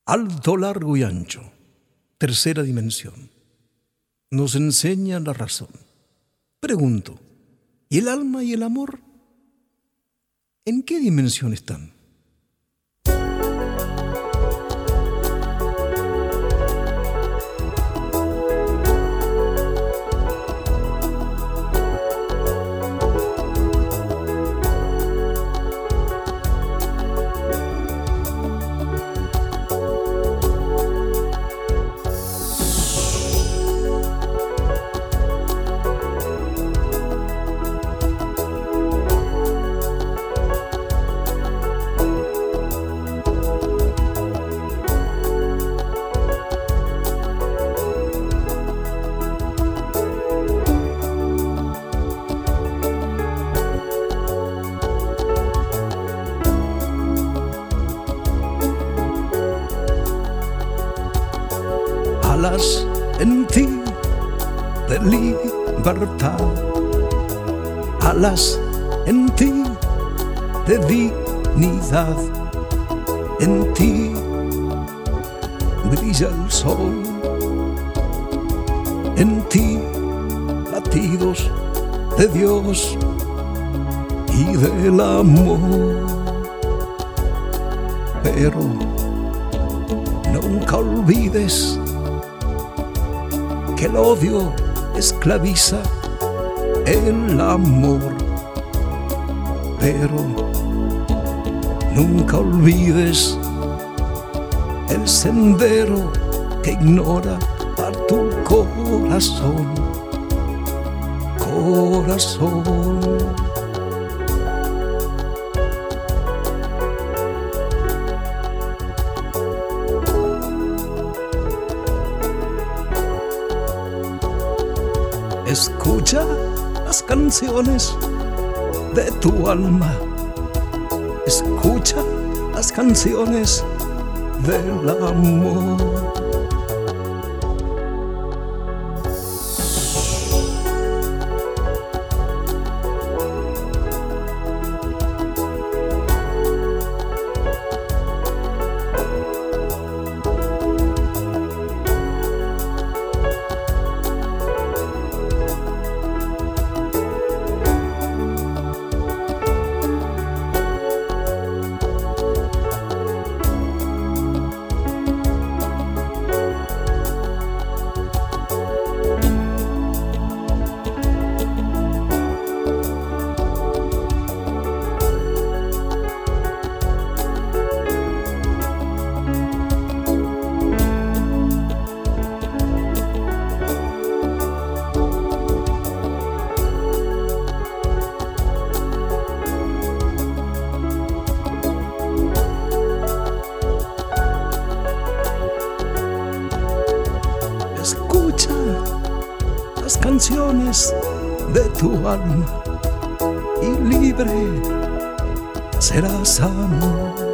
alto, largo y ancho, tercera dimensión. Nos enseña la razón. Pregunto, ¿y el alma y el amor? ¿En qué dimensión están? Alas en ti de libertad, alas en ti de dignidad, en ti brilla el sol, en ti latidos de Dios y del amor. Pero nunca olvides que el odio esclaviza el amor. Pero nunca olvides el sendero que ignora a tu corazón. Corazón. Escucha las canciones de tu alma. Escucha las canciones del amor. Escucha las canciones de tu alma y libre serás, amor.